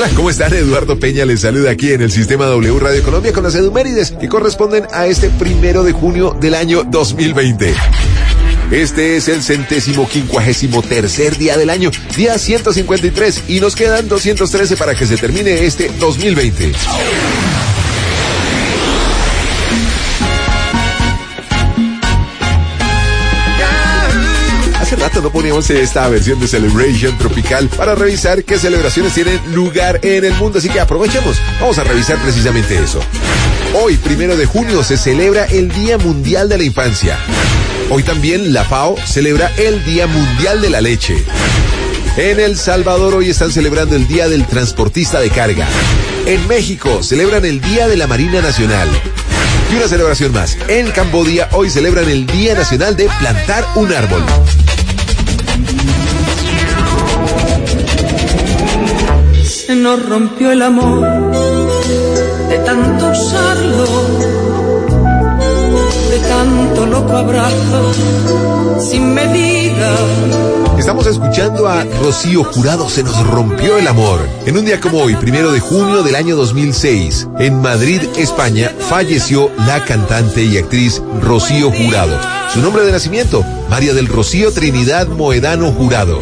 Hola, ¿cómo están? Eduardo Peña les saluda aquí en el Sistema W Radio Colombia con las efemérides que corresponden a este 1 de junio del año 2020. Este es el 153º día del año, día 153, y nos quedan 213 para que se termine este 2020. Hace rato no poníamos esta versión de Celebration Tropical para revisar qué celebraciones tienen lugar en el mundo, así que aprovechemos. Vamos a revisar precisamente eso. Hoy, 1 de junio, se celebra el Día Mundial de la Infancia. Hoy también la FAO celebra el Día Mundial de la Leche. En El Salvador hoy están celebrando el Día del Transportista de Carga. En México celebran el Día de la Marina Nacional. Y una celebración más. En Camboya hoy celebran el Día Nacional de Plantar un Árbol. Se nos rompió el amor de tanto usarlo, de tanto loco abrazo sin medida. Estamos escuchando a Rocío Jurado, Se nos rompió el amor. En un día como hoy, 1 de junio del año 2006, en Madrid, España, falleció la cantante y actriz Rocío Jurado. Su nombre de nacimiento, María del Rocío Trinidad Moedano Jurado.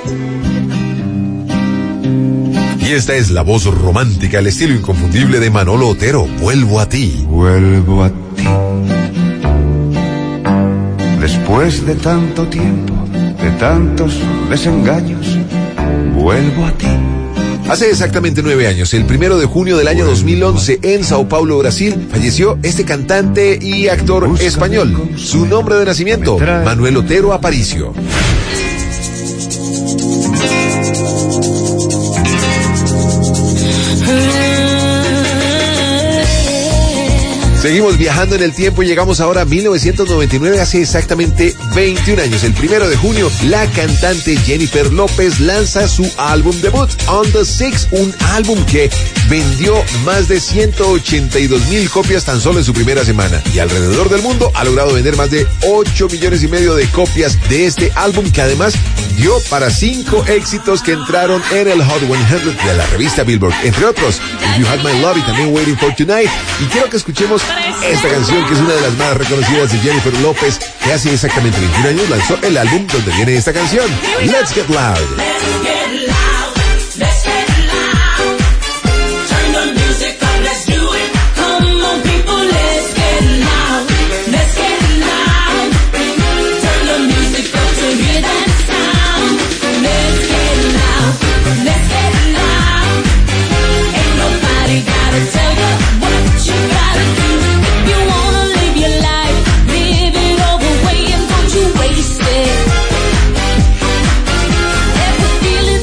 Y esta es la voz romántica, el estilo inconfundible de Manolo Otero. Vuelvo a ti. Vuelvo a ti. Después de tanto tiempo, de tantos desengaños, vuelvo a ti. Hace exactamente 9 años, el 1 de junio del año 2011, en Sao Paulo, Brasil, falleció este cantante y actor español. Su nombre de nacimiento, Manuel Otero Aparicio. Seguimos viajando en el tiempo y llegamos ahora a 1999, hace exactamente 21 años. El 1 de junio, la cantante Jennifer López lanza su álbum debut, On the Six, un álbum que vendió más de 182,000 copias tan solo en su primera semana. Y alrededor del mundo ha logrado vender más de 8,5 millones de copias de este álbum, que además dio para 5 éxitos que entraron en el Hot 100 de la revista Billboard, entre otros If You Had My Love y también Waiting for Tonight. Y quiero que escuchemos esta canción, que es una de las más reconocidas de Jennifer López, que hace exactamente 21 años lanzó el álbum donde viene esta canción, Let's Get Loud. Feeling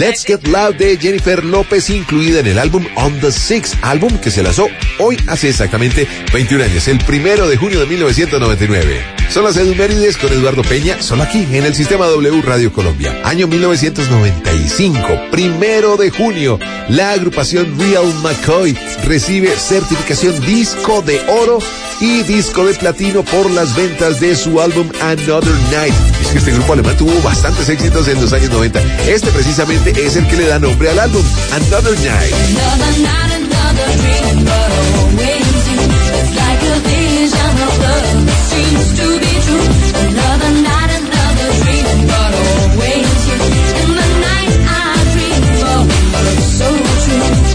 Let's Get Loud de Jennifer López, incluida en el álbum On the Six, álbum que se lanzó hoy hace exactamente 21 años, el 1 de junio de 1999. Son las efemérides con Eduardo Peña, solo aquí en el Sistema W Radio Colombia. Año 1995, 1 de junio, la agrupación Real McCoy recibe certificación disco de oro y disco de platino por las ventas de su álbum Another Night. Es que este grupo alemán tuvo bastantes éxitos en los años 90. Este precisamente es el que le da nombre al álbum, Another Night. Another night, another dream, but always you. It's like a vision of love that seems to be true. Another night, another dream, but always you. In the night I dream of love so true.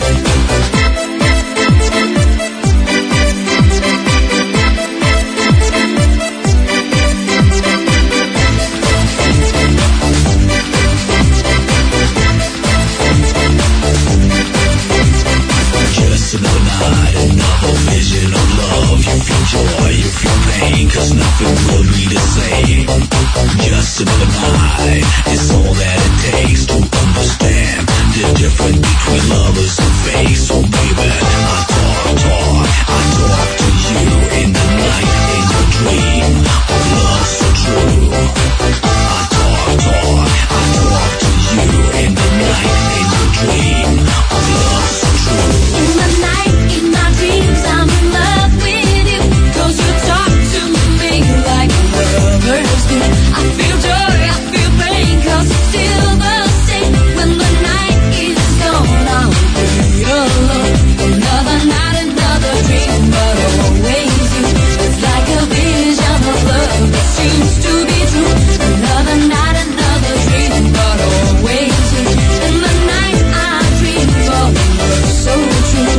Another night, another vision of love. You feel joy, you feel pain, 'cause nothing will be the same. Just another night, it's all that it takes to understand the difference between lovers and fake. So baby, I talk to you in the night, in your dream of love so true. I talk to you in the night, in your dream of love so true. In the night, in my dreams, I'm in love with you. 'Cause you talk to me like lovers do. I feel joy, I feel pain, 'cause it's still the same. When the night is gone, I'll be alone. Another night, another dream, but always you. It's like a vision of love that seems to be true. Another night, another dream, but always you. In the night I dream of love so true.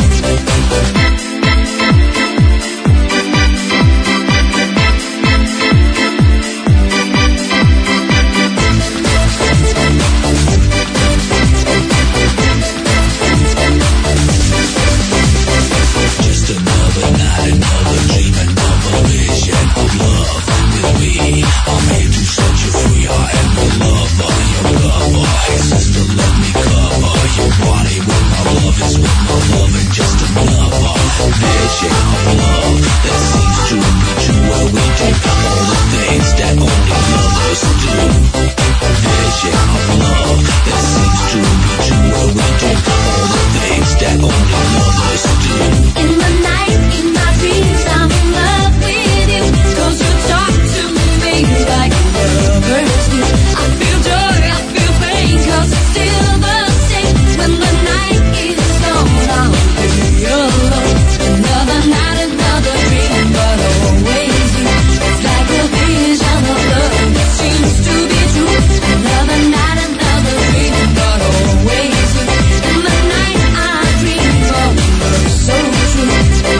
Just another night, another dream, another vision of love with me. I'm here to set you free. I am your lover, your lover. Hey sister, let me cover your body with my love. It's with my love and just another vision of love that seems to be true. Where we do all the things that only lovers do. Vision of love that seems to be true. Where we do all the things that only lovers do. In the night, in my dreams, I'm in love with you. 'Cause you talk to me like lovers do. I feel joy, I feel pain, 'cause it's still the same. When the night is gone, I'll be alone. Another night, another dream, but always you. It's like a vision of love that seems to be true. Another night, another dream, but always you. In the night I dream of love so true.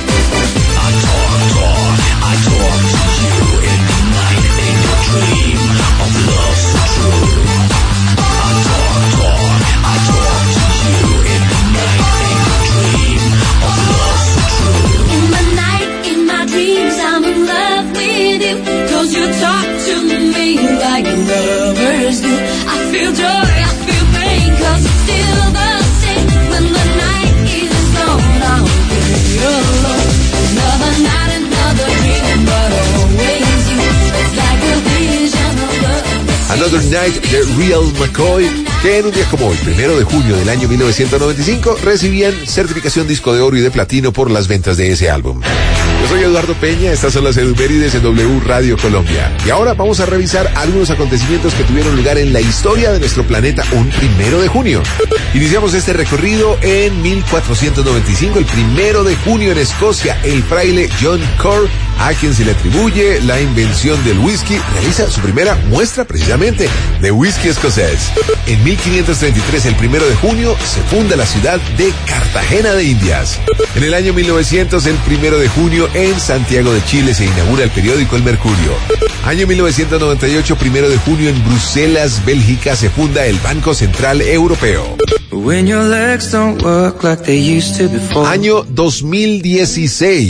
I talk to you in the night, in your dream of love so true. I talk to you in the night, in your dream of love so true. In the night, in my dreams, I'm in love with you. 'Cause you talk to me like lovers do. I feel joy, I feel pain, 'cause it's still the same. When the night is gone, I'll be alone. Another night, another dream, but always you. It's like a vision of love. Another Night de Real McCoy, que en un día como hoy, 1 de junio del año 1995, recibían certificación disco de oro y de platino por las ventas de ese álbum. Yo soy Eduardo Peña, estas son las efemérides en W Radio Colombia. Y ahora vamos a revisar algunos acontecimientos que tuvieron lugar en la historia de nuestro planeta un 1 de junio. Iniciamos este recorrido en 1495, el 1 de junio en Escocia, el fraile John Core, a quien se le atribuye la invención del whisky, realiza su primera muestra precisamente de whisky escocés. En 1533, el 1 de junio, se funda la ciudad de Cartagena de Indias. En el año 1900, el 1 de junio, en Santiago de Chile, se inaugura el periódico El Mercurio. Año 1998, 1 de junio, en Bruselas, Bélgica, se funda el Banco Central Europeo. When your legs don't work like they used to before. Año 2016.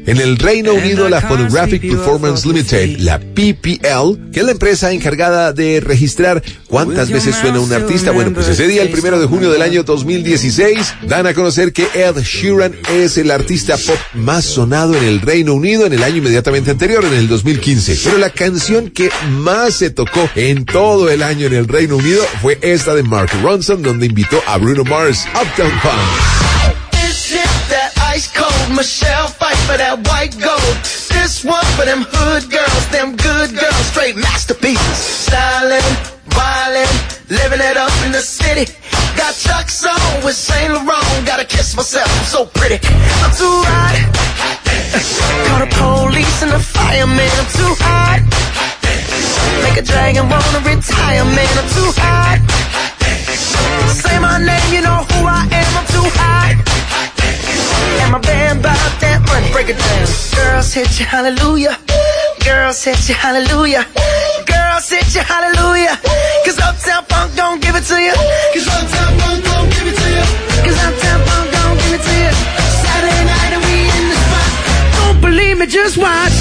En el Reino Unido, la Phonographic Performance Limited, la PPL, que es la empresa encargada de registrar cuántas veces suena un artista, bueno, pues ese día, el 1 de junio del año 2016, dan a conocer que Ed Sheeran es el artista pop más sonado en el Reino Unido en el año inmediatamente anterior, en el 2015. Pero la canción que más se tocó en todo el año en el Reino Unido fue esta de Mark Ronson, donde invitó a Bruno Mars, Uptown Funk. Ice cold, Michelle fight for that white gold. This one for them hood girls, them good girls, straight masterpieces. Stylin', wildin', living it up in the city. Got Chuck's on with Saint Laurent, gotta kiss myself, I'm so pretty. I'm too hot. Call the police and the fireman, I'm too hot. Make a dragon wanna retire, man, I'm too hot. Say my name, you know who I am, I'm too hot. And my band bought that money, break it down. Girls hit you, hallelujah. Girls hit you, hallelujah. Girls hit you, hallelujah. Cause Uptown Funk don't give it to you. Cause Uptown Funk don't give it to you. Cause Uptown Funk don't give it to you. Saturday night and we in the spot. Don't believe me, just watch.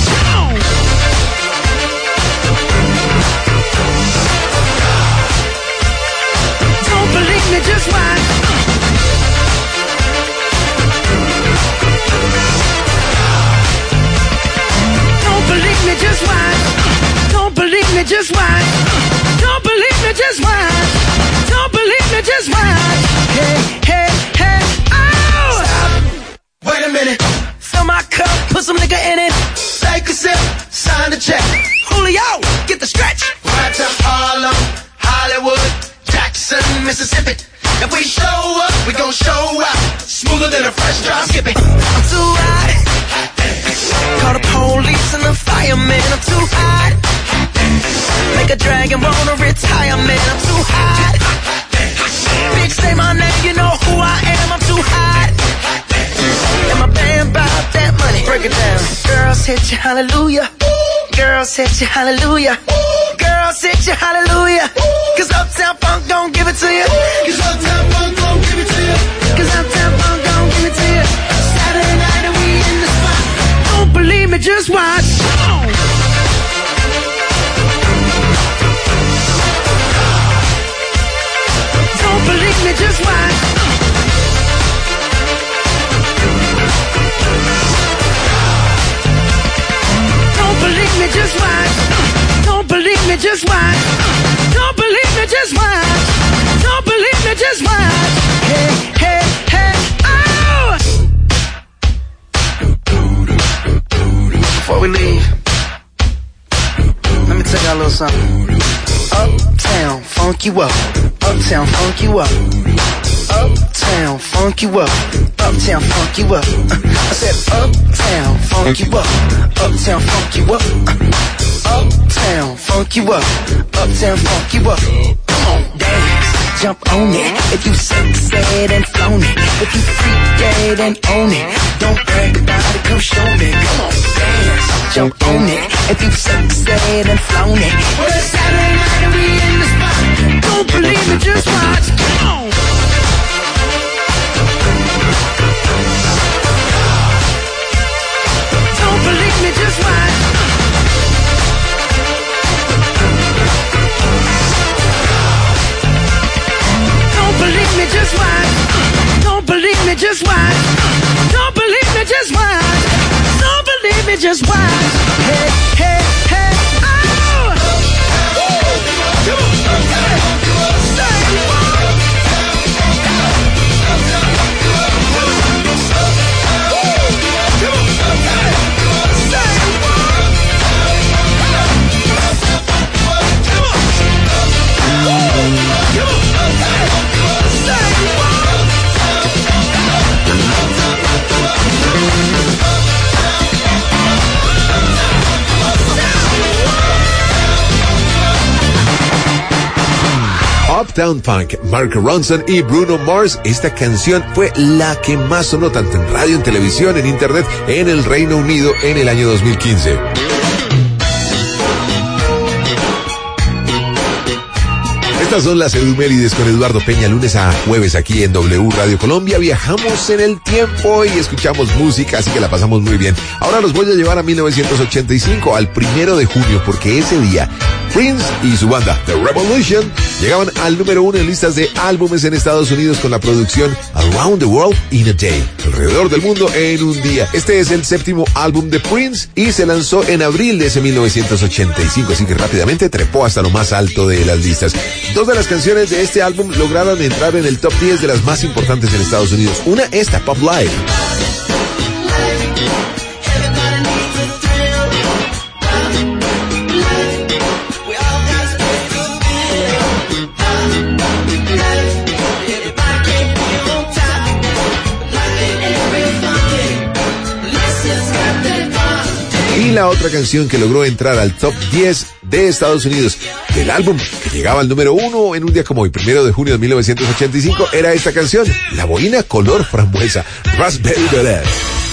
Don't believe me, just watch. Believe me, just watch. Don't believe me, just watch. Don't believe me, just watch. Don't believe me, just watch. Hey, hey, hey, oh! Stop. Wait a minute. Fill my cup, put some nigga in it. Take a sip, sign the check. Julio, get the stretch. Right to Harlem, Hollywood, Jackson, Mississippi. If we show up, we gon' show out. Smoother than a fresh drop skipping. I'm too hot. Call the police and the fireman, I'm too hot. Make a dragon wanna retire, man, I'm too hot. Bitch, say my name, you know who I am, I'm too hot. And my band bought that money, break it down. Girls hit you, hallelujah. Girls hit you, hallelujah. Girls hit you, hallelujah. Cause Uptown Funk don't give it to you. Cause Uptown Funk don't give it to you. Cause Uptown Funk don't give it to you. Saturday night and we in the spot. Don't believe me, just watch. Don't believe me, just watch. Don't believe me, just watch. Don't believe me, just watch. Don't believe me, just watch. Don't believe me, just watch. Hey, hey, hey, oh! Before we leave, let me tell y'all a little something. Uptown, funk you up. Uptown, funk you up. Uptown, funk you up. Uptown, funk you up. I said uptown, funk you up. Uptown, funk you up. Uptown, funk you up. Uptown, funk you up. Come on, dance, jump on it. If you said and flown it. If you freak dead and own it. Don't brag about it, come show me. Come on, dance, jump on it. If you said and flown it. Well, it's Saturday night and we in the spot. Don't believe me, just watch. Come on. Don't believe me, just watch. Don't believe me, just watch. Don't believe me, just watch. Don't believe me, just watch. Don't believe me, just watch. Hey, hey, hey, oh! Uptown Funk, Mark Ronson y Bruno Mars. Esta canción fue la que más sonó tanto en radio, en televisión, en internet, en el Reino Unido en el año 2015. Estas son las Edumérides con Eduardo Peña, lunes a jueves aquí en W Radio Colombia. Viajamos en el tiempo y escuchamos música, así que la pasamos muy bien. Ahora los voy a llevar a 1985, al 1 de junio, porque ese día Prince y su banda The Revolution llegaban al número 1 en listas de álbumes en Estados Unidos con la producción Around the World in a Day, alrededor del mundo en un día. Este es el 7º álbum de Prince y se lanzó en abril de ese 1985, así que rápidamente trepó hasta lo más alto de las listas. Dos de las canciones de este álbum lograron entrar en el top 10 de las más importantes en Estados Unidos. Una, esta, Pop Live. Y la otra canción que logró entrar al top 10 de Estados Unidos del álbum que llegaba al número 1 en un día como hoy, 1 de junio de 1985, era esta canción, La Bohina Color Frambuesa, Raspberry Beret.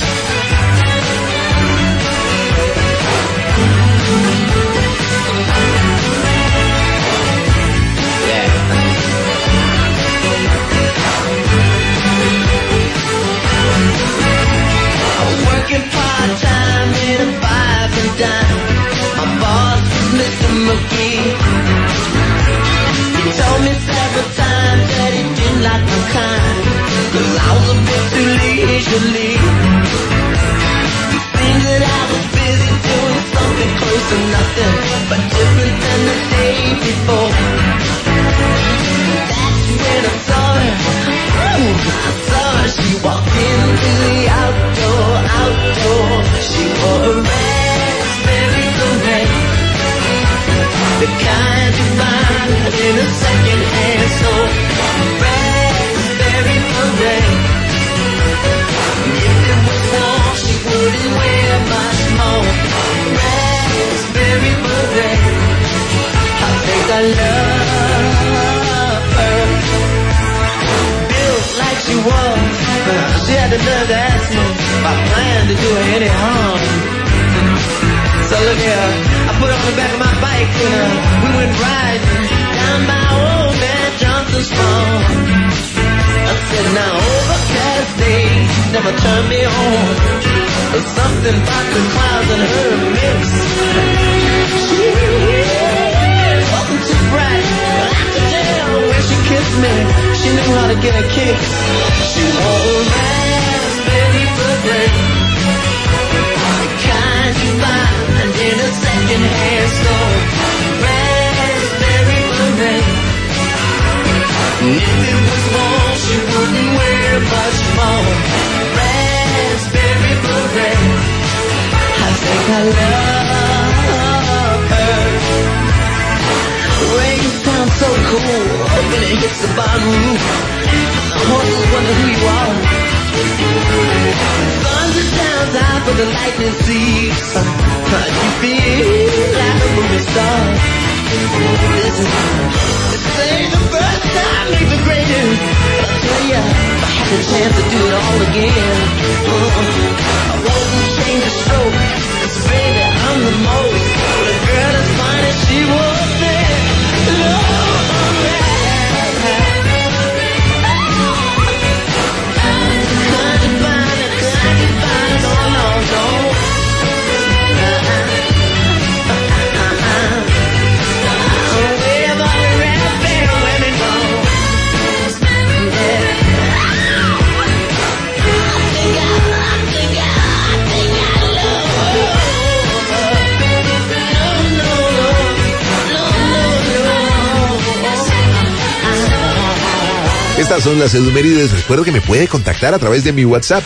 Estas son las Edumérides. Recuerdo que me puede contactar a través de mi WhatsApp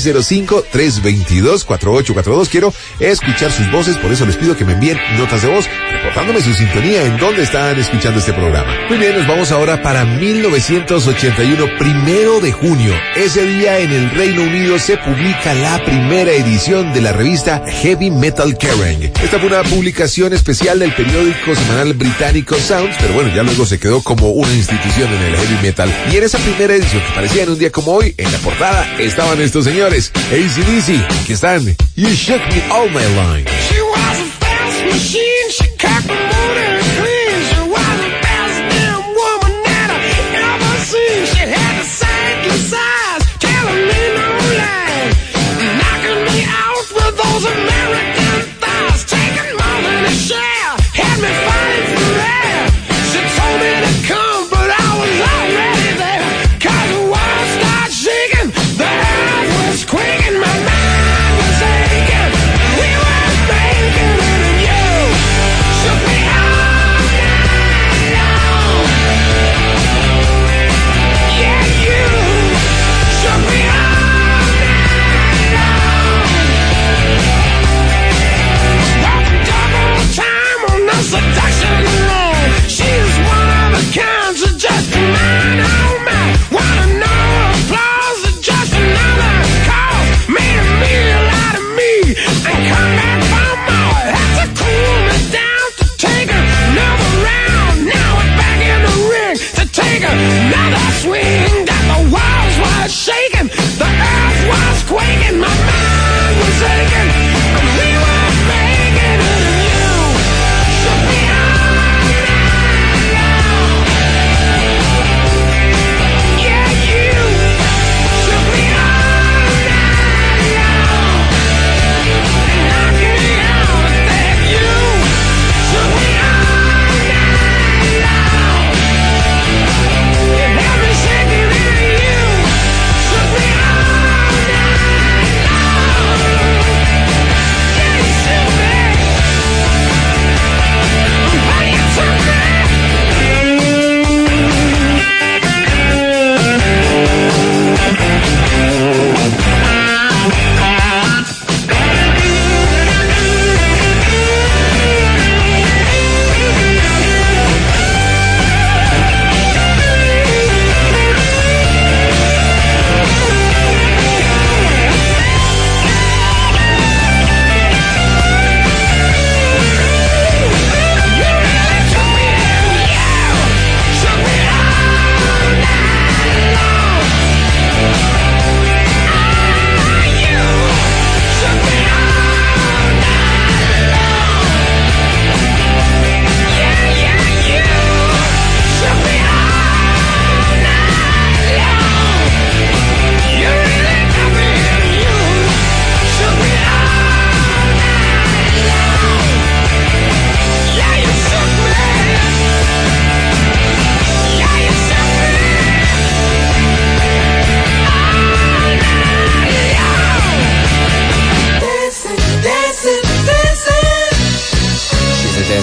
305-322-4842. Quiero escuchar sus voces, por eso les pido que me envíen notas de voz reportándome su sintonía en dónde están escuchando este programa. Muy bien, nos vamos ahora para 1981, 1 de junio. Ese día en el Reino Unido se publica la primera edición de la revista Heavy Metal Kerrang. Esta fue una publicación especial del periódico semanal británico Sounds, pero bueno, ya luego se quedó como una institución en el heavy metal. Y en esa primera edición, que parecía en un día como hoy, en la portada estaban estos señores, AC/DC, que están You Shook Me All My Line. She was a fast machine, she cocked the motor clean. She was the best damn woman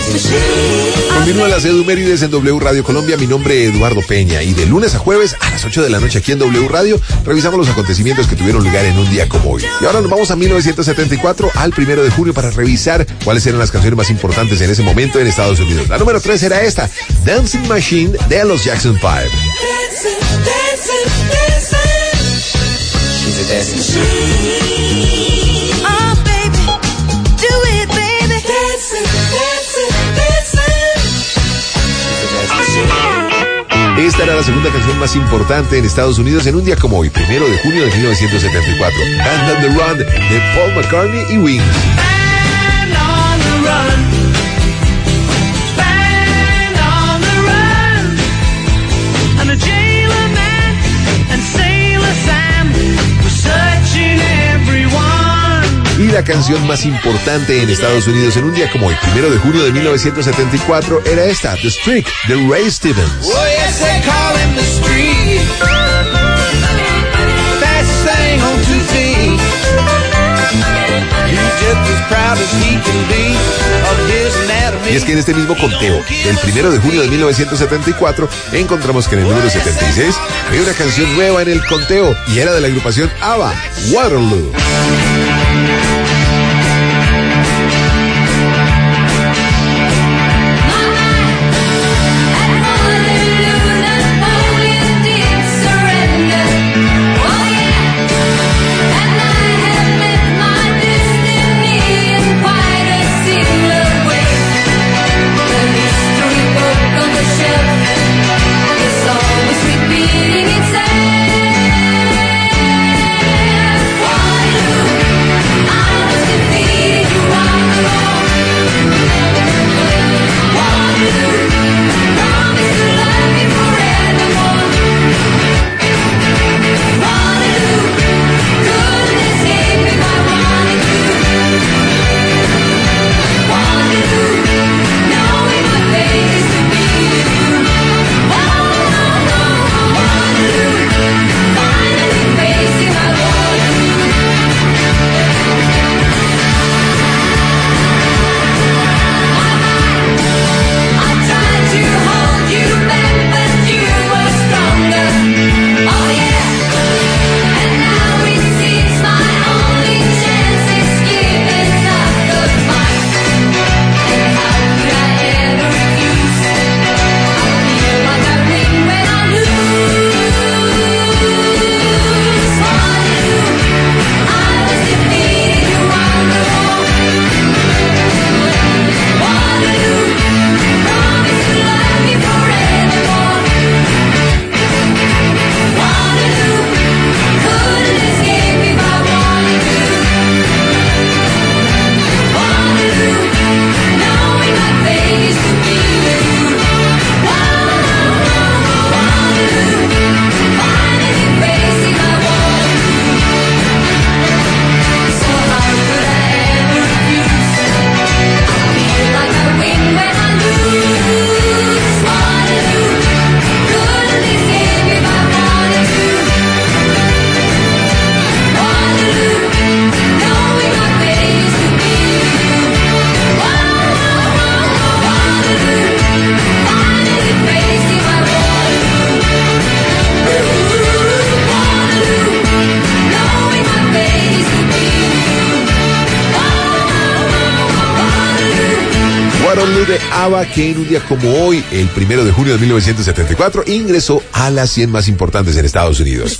Continúan las Edumérides en W Radio Colombia. Mi nombre es Eduardo Peña y de lunes a jueves a las 8 de la noche aquí en W Radio revisamos los acontecimientos que tuvieron lugar en un día como hoy. Y ahora nos vamos a 1974, al 1 de junio, para revisar cuáles eran las canciones más importantes en ese momento en Estados Unidos. La número 3 era esta, Dancing Machine de los Jackson 5. Esta era la segunda canción más importante en Estados Unidos en un día como hoy, 1 de junio de 1974. Band on the Run de Paul McCartney y Wings. Band on the run. Band on the run. And the jailer man and Sailor Sam were searching everyone. Y la canción más importante en Estados Unidos en un día como hoy, 1 de junio de 1974, era esta, The Streak, de Ray Stevens. Oh, yes, they call him the Streak. Fast thing on 2 feet. He's just as proud as he can be of his anatomy. Y es que en este mismo conteo, del 1 de junio de 1974, encontramos que en el número 76 había una canción nueva en el conteo y era de la agrupación ABBA, Waterloo. De ABBA, que en un día como hoy, el 1 de junio de 1974, ingresó a las 100 más importantes en Estados Unidos.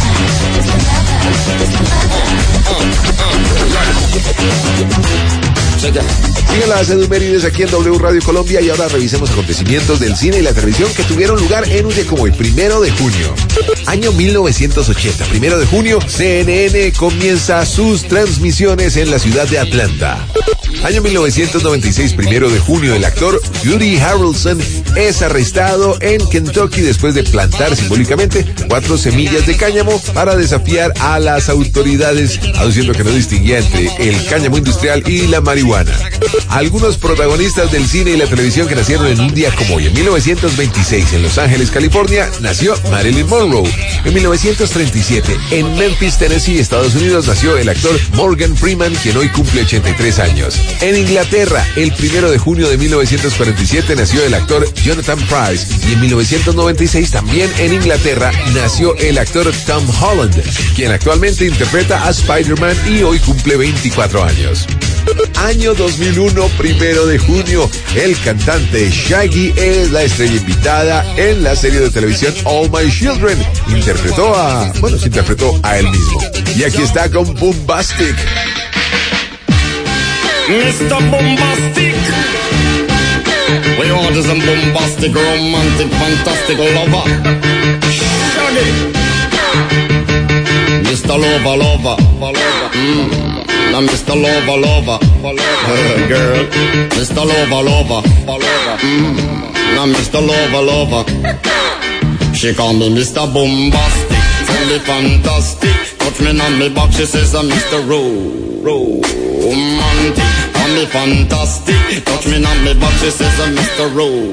Sigan las Edumérides aquí en W Radio Colombia y ahora revisemos acontecimientos del cine y la televisión que tuvieron lugar en un día como el 1 de junio. Año 1980, 1 de junio, CNN comienza sus transmisiones en la ciudad de Atlanta. Año 1996, 1 de junio, el actor Woody Harrelson es arrestado en Kentucky después de plantar simbólicamente 4 semillas de cáñamo para desafiar a las autoridades, aduciendo que no distinguía entre el cáñamo industrial y la marihuana. Algunos protagonistas del cine y la televisión que nacieron en un día como hoy. En 1926, en Los Ángeles, California, nació Marilyn Monroe. En 1937, en Memphis, Tennessee, Estados Unidos, nació el actor Morgan Freeman, quien hoy cumple 83 años. En Inglaterra, el 1 de junio de 1947, nació el actor Jonathan Pryce. Y en 1996, también en Inglaterra, nació el actor Tom Holland, quien actualmente interpreta a Spider-Man y hoy cumple 24 años. Año 2001, 1 de junio, el cantante Shaggy es la estrella invitada en la serie de televisión All My Children. Se interpretó a él mismo. Y aquí está con Bombastic. Mr. Bombastic. We want some bombastic, romantic, fantastic lover. Shaggy. Mr. Lover. Now Mr. Lover. Girl. Mr. Lover. Now Mr. Lover. She call me Mr. Bombastic, tell me fantastic. Touch me on me back, she says I'm Mr. Romantic. Call me fantastic, touch me on me back, she says I'm Mr.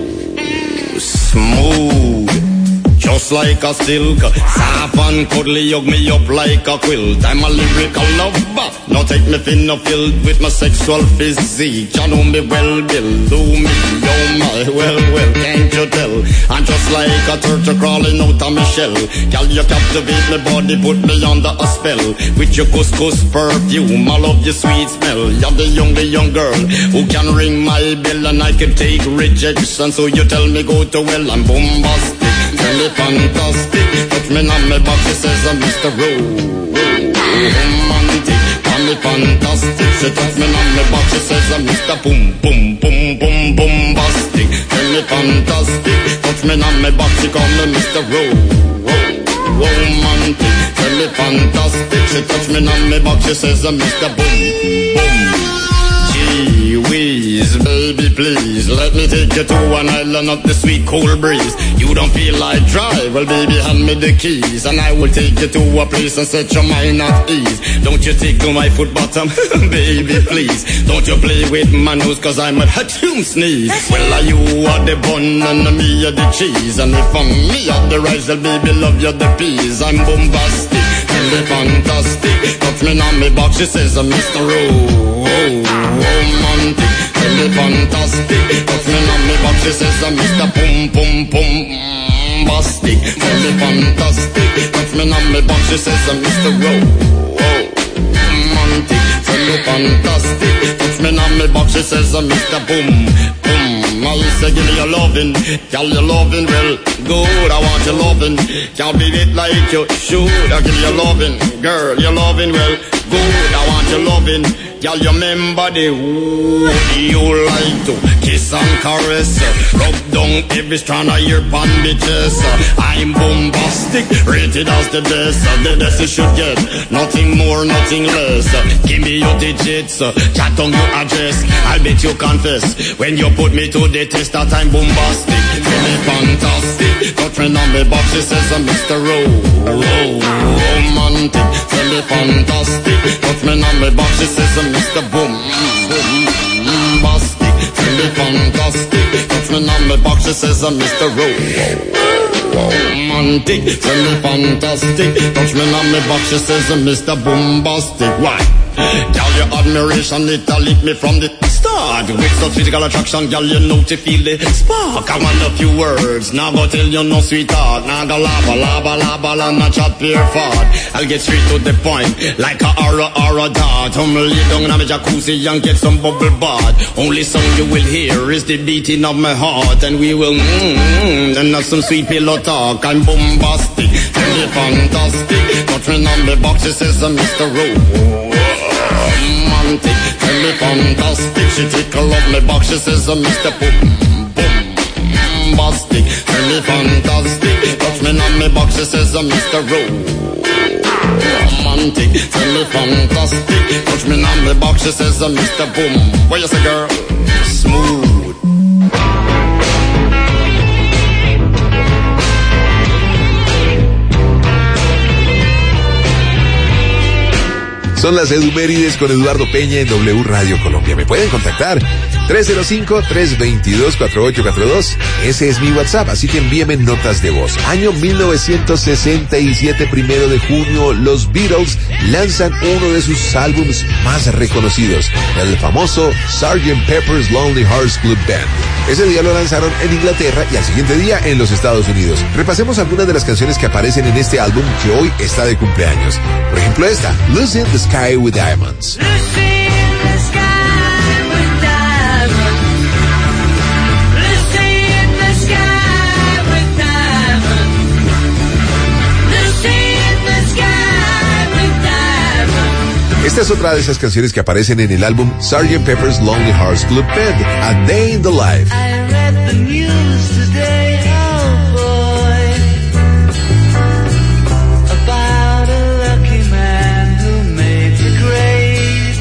Smooth. Just like a silk, soft and cuddly, hug me up like a quilt. I'm a lyrical lover, now take me thin or filled with my sexual physique. You know me well, Bill, do me, oh my, well, can't you tell? I'm just like a turtle crawling out of my shell. Girl, you captivate my body, put me under a spell. With your couscous perfume, I love your sweet smell. You're the young girl who can ring my bell, and I can take rejection. So you tell me go to well, I'm bombastic. Tell me fantastic, touch me on my back, she says I'm Mr. Romantic. Tell me fantastic, she touch me on my back, she says I'm Mr. Bombastic. Tell me fantastic, touch me on my back, she call me Mr. Romantic. Tell me fantastic, she touch me on my back, she says I'm Mr. Gee whiz, baby please, let me take you to an island of the sweet cool breeze. You don't feel like drive, well baby hand me the keys, and I will take you to a place and set your mind at ease. Don't you take to my foot bottom, baby please. Don't you play with my nose, cause I'm a hatchoon sneeze. Well you are the bun and me are the cheese, and if I'm me are the rice, well baby love you the peas. I'm bombastic, tell me fantastic, touch me on me box, she says I'm Mr. Romantic. Tell me fantastic, touch me on me back, she says I'm Mr. Bombastic. Tell me fantastic, touch me on me back, she says I'm Mr. Romantic. Tell me fantastic, touch me on me back, she says I'm Mr. Boom. I say give me your lovin', girl your lovin' well good. I want your lovin', can't beat it like you should. I give you your lovin', girl your lovin' well good. I want your lovin', girl you remember the wood you like to kiss and caress, rub down every strand of your bandages. I'm bombastic, rated as the best you should get, nothing more, nothing less. Give me your digits, chat on your address, I'll bet you confess when you put me to the test that I'm bombastic. Tell me fantastic, touch me on me box, she says I'm Mr. Romantic. Tell me fantastic, touch me on me box, she says I'm Mr. Bombastic. Tell me fantastic, touch me on me box, she says I'm Mr. Romantic. Tell me fantastic, touch me on me box, she says I'm Mr. Bombastic. Why? Girl, your admiration, it lit me from the start. With such physical attraction, girl, you know to feel the spark. I want a few words, now go tell you no sweetheart. Now go lava, not chat pure fart. I'll get straight to the point, like a aura dart. Lay down in a jacuzzi and get some bubble bath. Only song you will hear is the beating of my heart, and we will and have some sweet pillow talk. I'm bombastic, tell me fantastic, touch me on the box, she says I'm Mr. Romantic. Tell me fantastic, she tickle up my box, she says I'm Mr. Bombastic. Tell me fantastic, touch me on my box, she says I'm Mr. Romantic. Tell me fantastic, touch me on my box, she says I'm Mr. Boom. What you say, girl? Smooth. Son las Edumérides con Eduardo Peña en W Radio Colombia. Me pueden contactar 305-322-4842. Ese es mi WhatsApp, así que envíenme notas de voz. Año 1967, 1 de junio, los Beatles lanzan uno de sus álbumes más reconocidos, el famoso Sgt. Pepper's Lonely Hearts Club Band. Ese día lo lanzaron en Inglaterra y al siguiente día en los Estados Unidos. Repasemos algunas de las canciones que aparecen en este álbum que hoy está de cumpleaños. Por ejemplo esta, Lucy in the Sky with Diamonds. Esta es otra de esas canciones que aparecen en el álbum Sgt. Pepper's Lonely Hearts Club Band, A Day in the Life. I read the news today, oh boy, about a lucky man who made the grade.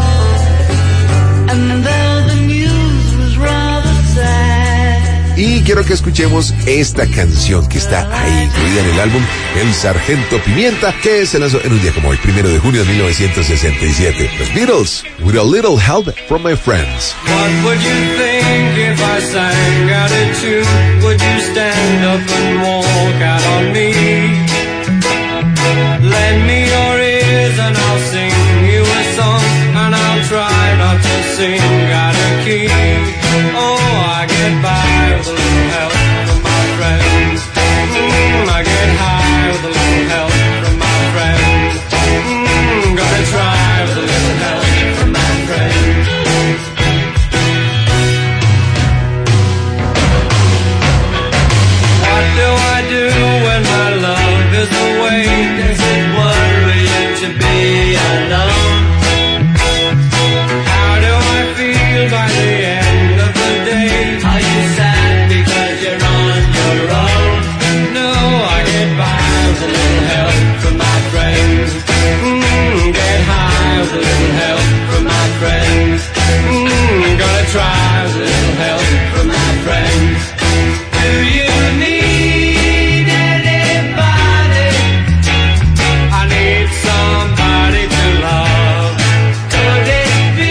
And though the news was rather sad. Y quiero que escuchemos esta canción que está ahí incluida en el álbum El Sargento Pimienta, que se lanzó en un día como hoy, 1 de junio de 1967. Los Beatles, With a Little Help from My Friends. What would you think if I sang out a tune? Would you stand up and walk out on me? Lend me your ears and I'll sing you a song, and I'll try not to sing out of key. Oh, I get by with a little help from my friends. I get high with a little help from my friends. Gonna try with a little help from my friends. What do I do when my love is away? Does it worry you to be alone? How do I feel by the end of the day? Are you sad because you're on your own? No, I get by with a little help from my friends. Get high with a little help from my friends. Gonna try with a little help from my friends. Do you need anybody? I need somebody to love. Could it be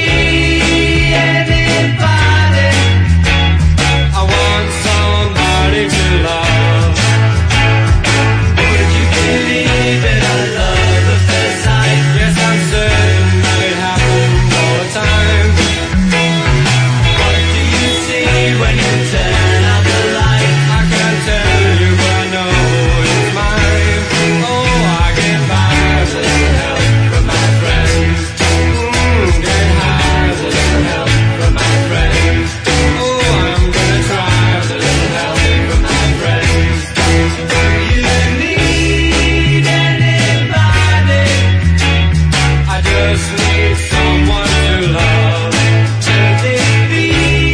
anybody? I want somebody to love. Would you believe in a love at first sight? Yes, I'm certain that it happens all the time. What do you see when you turn out the light? I can't tell you, but I know it's mine. Oh, I get by with a little help from my friends. Get high with a little help from my friends. Oh, I'm gonna try with a little help from my friends. Do you need anybody? I just need someone to love. Could it be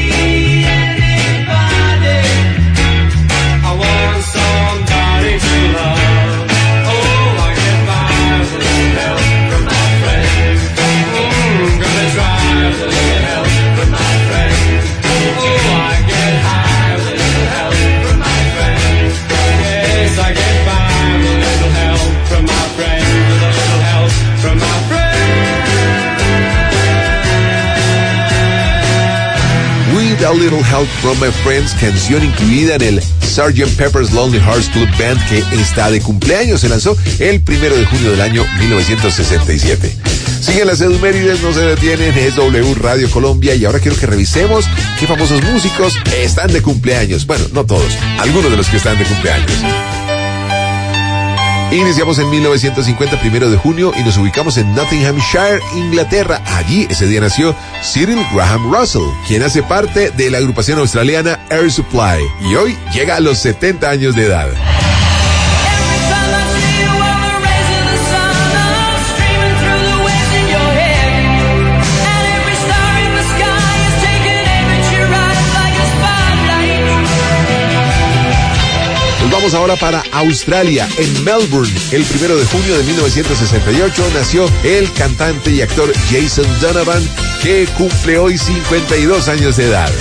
anybody? I want somebody to love. Oh, I get by with a little help from my friends. Gonna try with a little help from my friends. Oh, I get high with a little help from my friends. Yes, I get by with a little help from my friends. With a little help from my friends. With a Little Help from My Friends, canción incluida en el Sgt. Pepper's Lonely Hearts Club Band, que está de cumpleaños. Se lanzó el 1 de junio del año 1967. Siguen las Edumérides, no se detienen, es W Radio Colombia, y ahora quiero que revisemos qué famosos músicos están de cumpleaños. Bueno, no todos, algunos de los que están de cumpleaños. Iniciamos en 1950, 1 de junio, y nos ubicamos en Nottinghamshire, Inglaterra. Allí, ese día nació Cyril Graham Russell, quien hace parte de la agrupación australiana Air Supply, y hoy llega a los 70 años de edad. Vamos ahora para Australia, en Melbourne. El 1 de junio de 1968 nació el cantante y actor Jason Donovan, que cumple hoy 52 años de edad.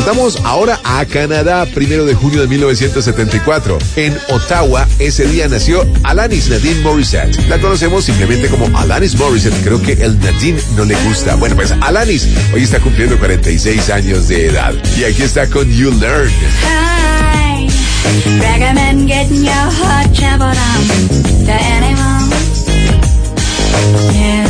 Saltamos ahora a Canadá, 1 de junio de 1974. En Ottawa, ese día nació Alanis Nadine Morissette. La conocemos simplemente como Alanis Morissette. Creo que el Nadine no le gusta. Bueno, pues Alanis hoy está cumpliendo 46 años de edad. Y aquí está con You Learn. I recommend getting your heart trampled on to anyone. Yeah.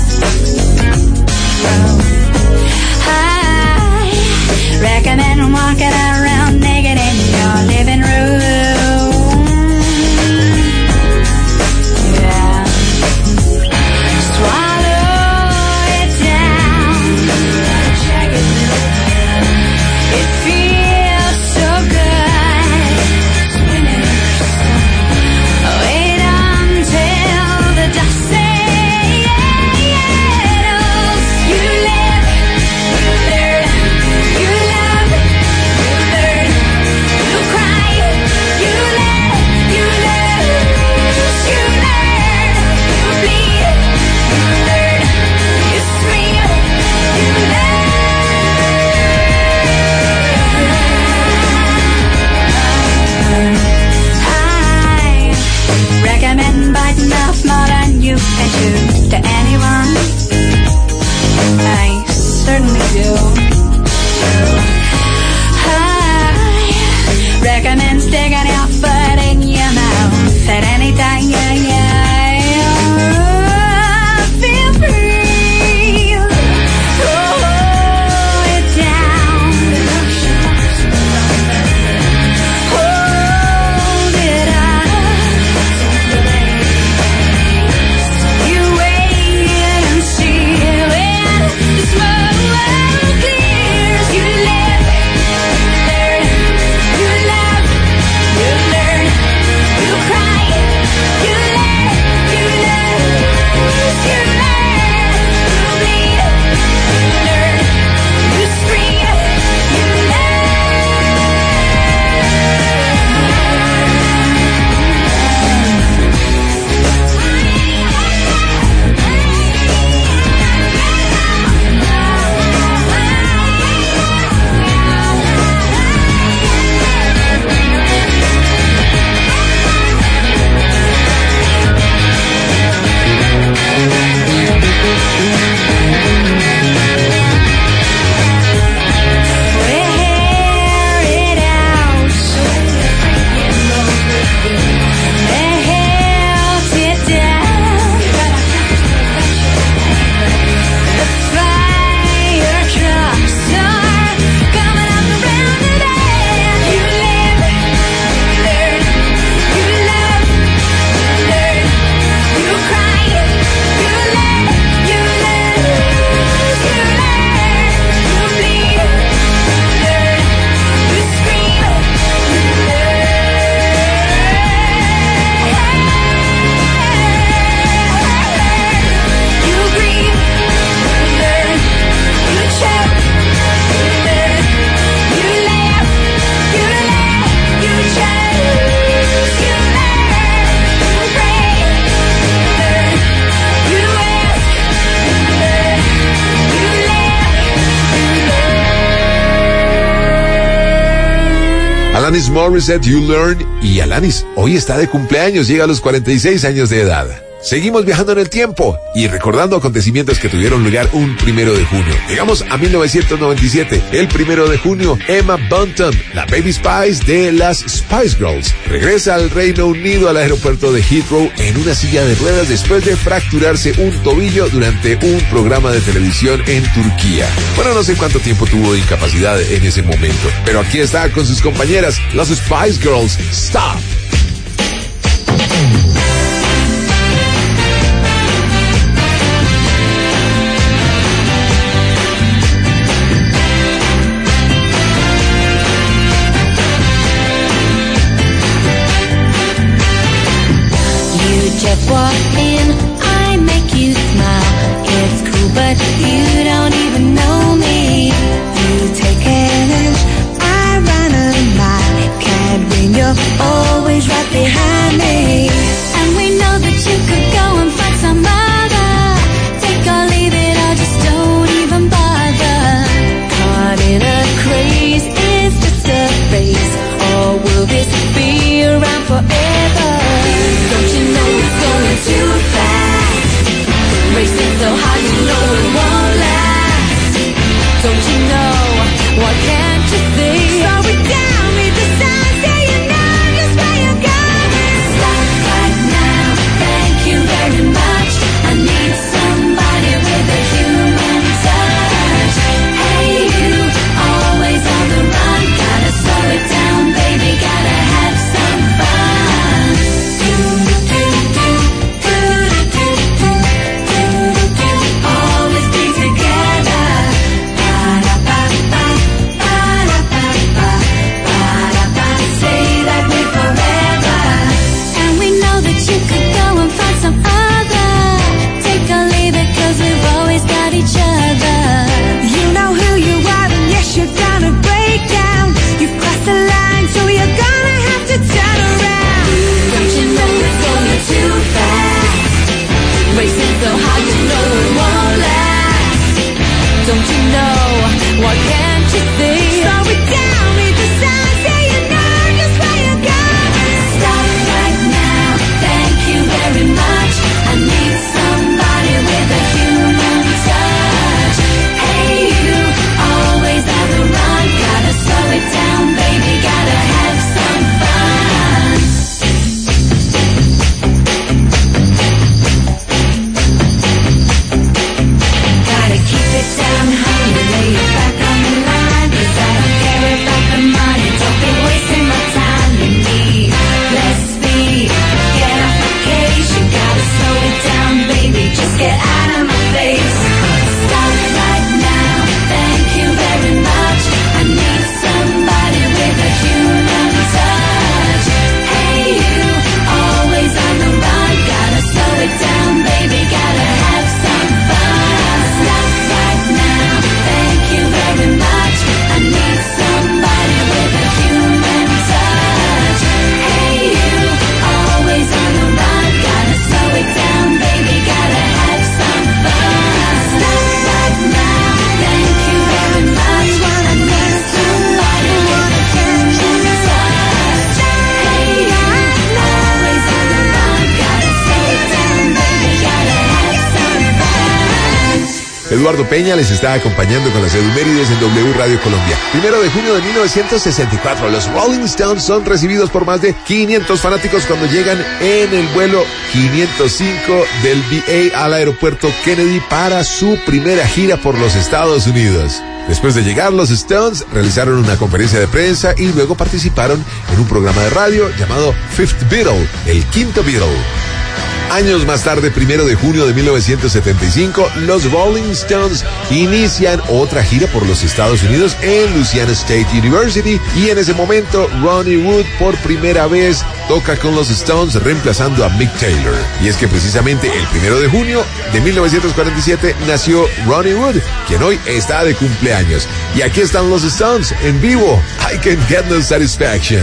I recommend walking around naked in your living room. Yeah. Swallow it down. Check it out. It feels so good. Swimming in your sun. Wait until the dust settles. You live, you learn, you love, you learn, you cry, you let, you lose, you learn, you bleed, you learn, you scream, you learn. I recommend biting off more than you can chew to anyone. I certainly do. I recommend sticking your foot in your mouth at any time. Feel free. Hold it down. Hold it up. You wait and see when the smoke clears. You live, you learn, you love, you learn, you cry, you let, you lose, you learn, you bleed, you learn, you scream, you wear it out. Melt it down. The fire trucks are coming up around the bend. You live, you learn, you love, you learn, you cry, you let, you lose, you learn, you bleed, you learn, you scream, you grieve, you learn, you choke, you learn, you laugh, you laugh, you choose, you learn, you pray, you learn, you ask, you learn, you laugh, Alanis Morissette, You Learn. Y Alanis hoy está de cumpleaños, llega a los 46 años de edad. Seguimos viajando en el tiempo y recordando acontecimientos que tuvieron lugar un 1 de junio. Llegamos a 1997. El 1 de junio, Emma Bunton, la Baby Spice de las Spice Girls, regresa al Reino Unido al aeropuerto de Heathrow en una silla de ruedas después de fracturarse un tobillo durante un programa de televisión en Turquía. Bueno, no sé cuánto tiempo tuvo de incapacidad en ese momento, pero aquí está con sus compañeras, las Spice Girls. Stop. Just walk in, I make you smile. It's cool, but you don't even know me. You take an inch, I run a mile. Can't win, you're always right. Don't you know? Why can't you see? Slow it down, read the signs, say you know just where you're going. Stop right now, thank you very much. I need somebody with a human touch. Hey you, always on the run. Gotta slow it down, baby, gotta have some fun. Gotta keep it down, honey, lay it back on the line. 'Cause I don't care about the money, don't be wasting my time with me. Let's speed, get off my case. You gotta slow it down, baby, just get out of my face. Stop right now, thank you very much. I need somebody with a human touch. Hey you, always on the run. Gotta slow it down, baby, gotta have some fun. Stop right now, thank you very much. I need somebody with a human touch. Hey you, always on the run. Gotta slow it down, baby, gotta have some fun. Stop right now, thank you very much. I need somebody with a human touch. Hey you, always on the run. Gotta slow it down, baby, gotta have some fun. Eduardo Peña les está acompañando con las efemérides en W Radio Colombia. 1 de junio de 1964, los Rolling Stones son recibidos por más de 500 fanáticos cuando llegan en el vuelo 505 del VA al aeropuerto Kennedy para su primera gira por los Estados Unidos. Después de llegar, los Stones realizaron una conferencia de prensa y luego participaron en un programa de radio llamado Fifth Beatle, el quinto Beatle. Años más tarde, 1 de junio de 1975, los Rolling Stones inician otra gira por los Estados Unidos en Louisiana State University y en ese momento Ronnie Wood por primera vez toca con los Stones reemplazando a Mick Taylor. Y es que precisamente el 1 de junio de 1947 nació Ronnie Wood, quien hoy está de cumpleaños. Y aquí están los Stones en vivo. I Can Get No Satisfaction.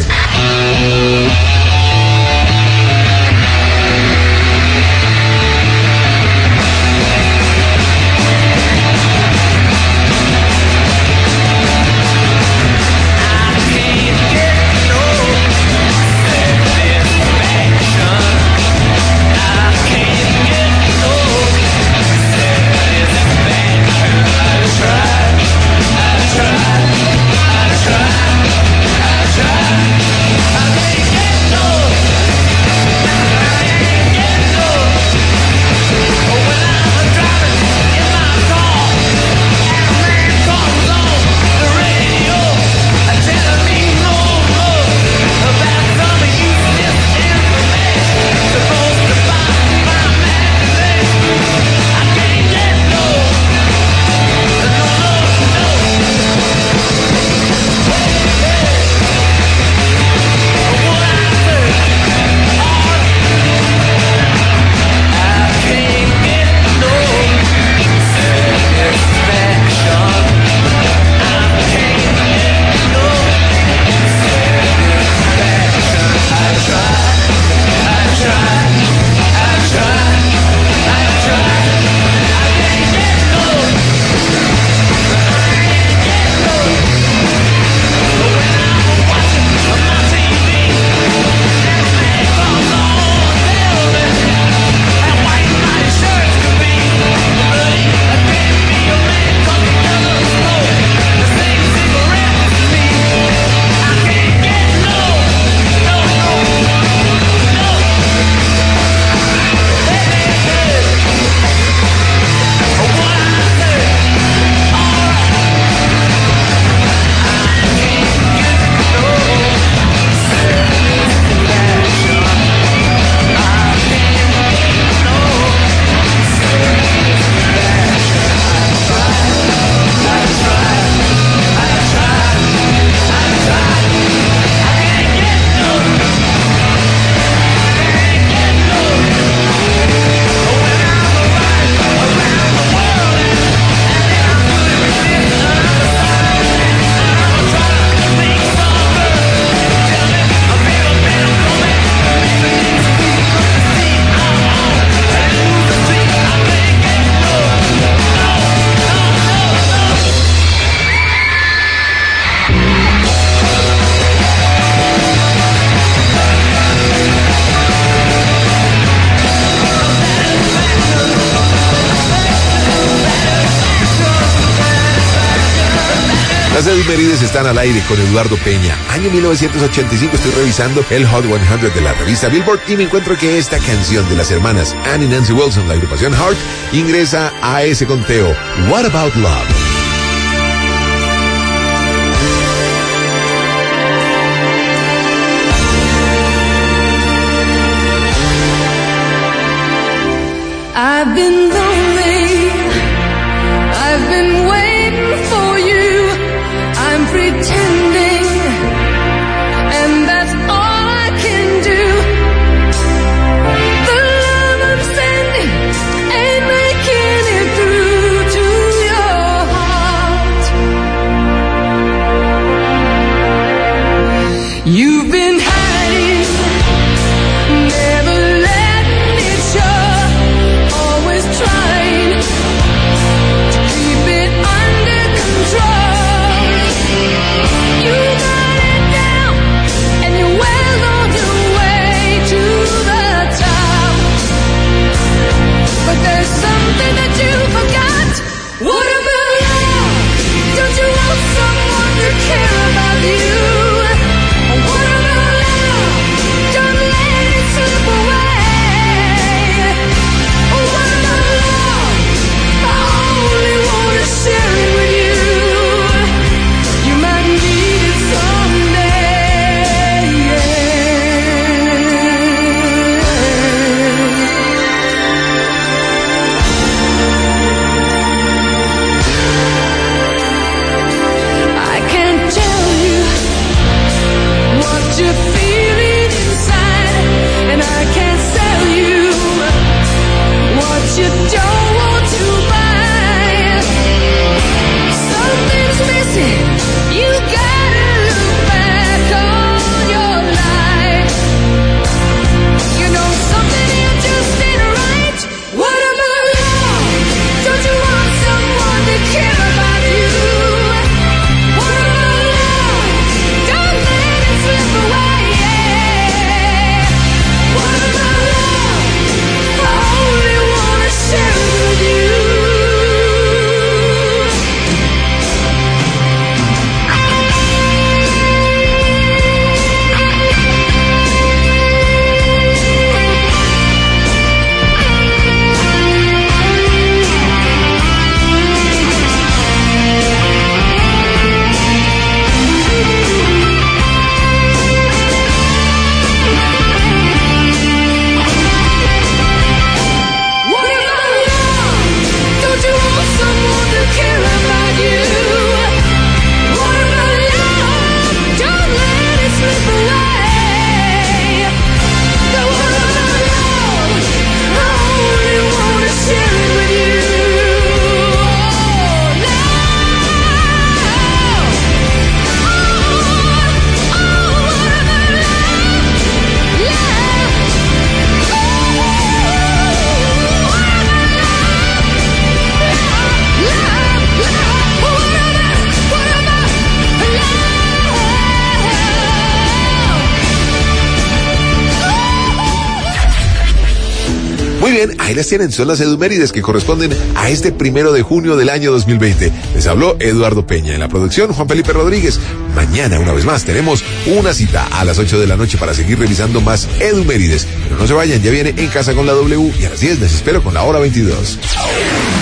I can't get Las efemérides están al aire con Eduardo Peña. Año 1985, estoy revisando el Hot 100 de la revista Billboard y me encuentro que esta canción de las hermanas Ann y Nancy Wilson, la agrupación Heart, ingresa a ese conteo. What About Love? I've been lonely, I've been waiting for you, I'm pretending, and that's all I can do. The love I'm sending ain't making it through to your heart. You've been hiding, never letting it show. Trying to keep it under control. You got it down and you're well on your way to the top. But there's something that you forgot. What about love? Don't you want someone to care about you? What about love? Don't let it slip away. Share it with you. You might need it someday. I can't tell you what you're feeling inside, and I can't sell you what you don't want to buy. Something's missing. You gotta look back on your life. You know something here just ain't right. What about love? Don't you want someone to care about you? What about love? Don't let it slip away. What about love? I only wanna share it with you. Muy bien, ahí las tienen, son las efemérides que corresponden a este 1 de junio del año 2020. Les habló Eduardo Peña, en la producción Juan Felipe Rodríguez. Mañana, una vez más, tenemos una cita a las 8 de la noche para seguir revisando más efemérides. Pero no se vayan, ya viene En Casa con la W y a las 10 les espero con la hora 22.